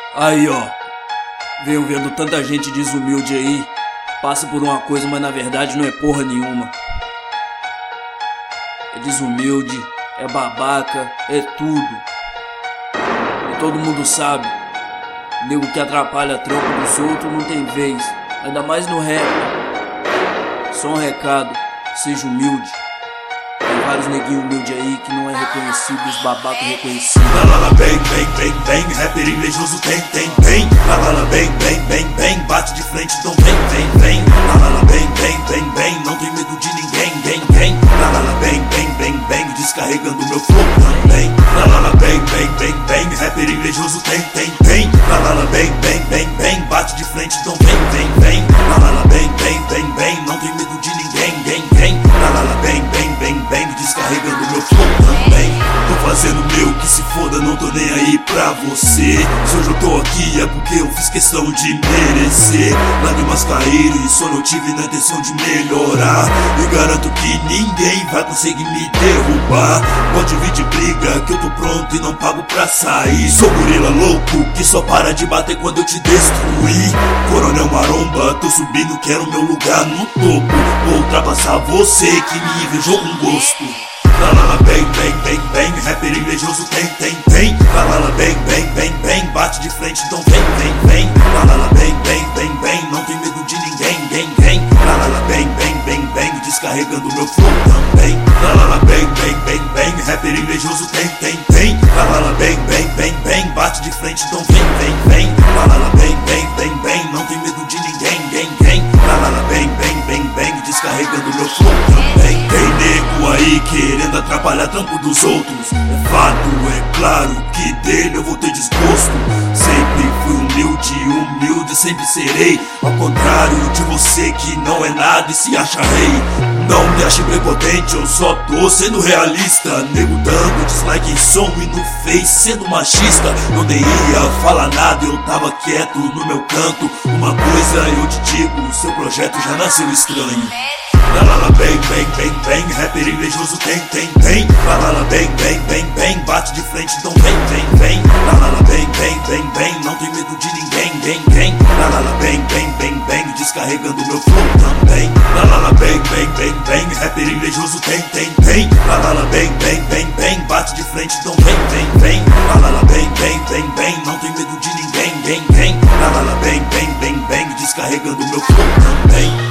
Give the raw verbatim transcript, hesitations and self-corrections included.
Aí ó, venho vendo tanta gente desumilde aí, passa por uma coisa, mas na verdade não é porra nenhuma. É desumilde, é babaca, é tudo. E todo mundo sabe, nego que atrapalha a trampo dos outros não tem vez, ainda mais no rap. Só um recado, seja humilde. Tem vários neguinhos humildes aí que não é reconhecido, os babacos reconhecidos. La la la bang, bang, bang, bang, rapper invejoso tem, tem, tem. La la la bang, bang, bang, bang, bate de frente, então vem, vem, vem. La la la bang, bang, bang, bang, não tem medo de ninguém, gang, gang. La la la bang, bang, bang, bang, descarregando meu flow também. La la la bang, bang, bang, bang, rapper invejoso tem, tem, tem. La la la bang, bang, bang, bang, bate de frente, então vem, vem, vem. La la la bang, bang, bang, bang, não tem medo de ninguém, gang, gang. La la la bang, bang, bang, bang, descarregando meu flow também. Tô fazendo meu, que se foda, não tô nem aí pra você. Se hoje eu tô aqui é porque eu fiz questão de merecer. Lágrimas caíram e só não tive na intenção de melhorar. E garanto que ninguém vai conseguir me derrubar. Pode vir de briga que eu tô pronto e não pago pra sair. Sou gorila louco que só para de bater quando eu te destruir. Coronel Maromba, tô subindo, quero meu lugar no topo. Vou ultrapassar você que me invejou com gosto. La la la bang, bang, bang, bang, rapper invejoso tem, tem, tem. La la la bang, bang, bang, bang, bate de frente, então vem, vem, vem. La la la bang, bang, bang, bang, não tem medo de ninguém, gang, gang. La la la bang, bang, bang, bang, descarregando meu flow também. La la la bang, bang, bang, bang, rapper invejoso tem, tem, tem. La la la bang, bang, bang, bang, bate de frente, então vem, vem, vem. La la la bang, bang, bang, bang, não tem medo de ninguém, gang, gang. La la la bang, bang, bang, bang, descarregando meu flow também. Tem nego aí querendo atrapalhar trampo dos outros. É fato, é claro que dele eu vou ter desgosto. Sempre fui humilde, humilde sempre serei. Ao contrário de você que não é nada e se acha rei. Não me ache prepotente, eu só tô sendo realista. Nego dando dislike em som e no face sendo machista. Eu nem ia falar nada, eu tava quieto no meu canto. Uma coisa eu te digo, seu projeto já nasceu estranho. La la la bang, bang, bang, bang, rapper invejoso tem, tem, tem. La la la bang, bang, bang, bang, bate de frente, então vem, vem, vem. La la la bang, bang, bang, bang, não tem medo de ninguém, gang, gang. La la la bang, bang, bang, bang, descarregando meu flow também. La la la bang, bang, bang, bang, rapper invejoso tem, tem, tem. La la la bang, bang, bang, bang, bate de frente, então vem, vem, vem. La la la bang, bang, bang, bang, não tem medo de ninguém, gang, gang. La la la bang, bang, bang, bang, descarregando meu flow também.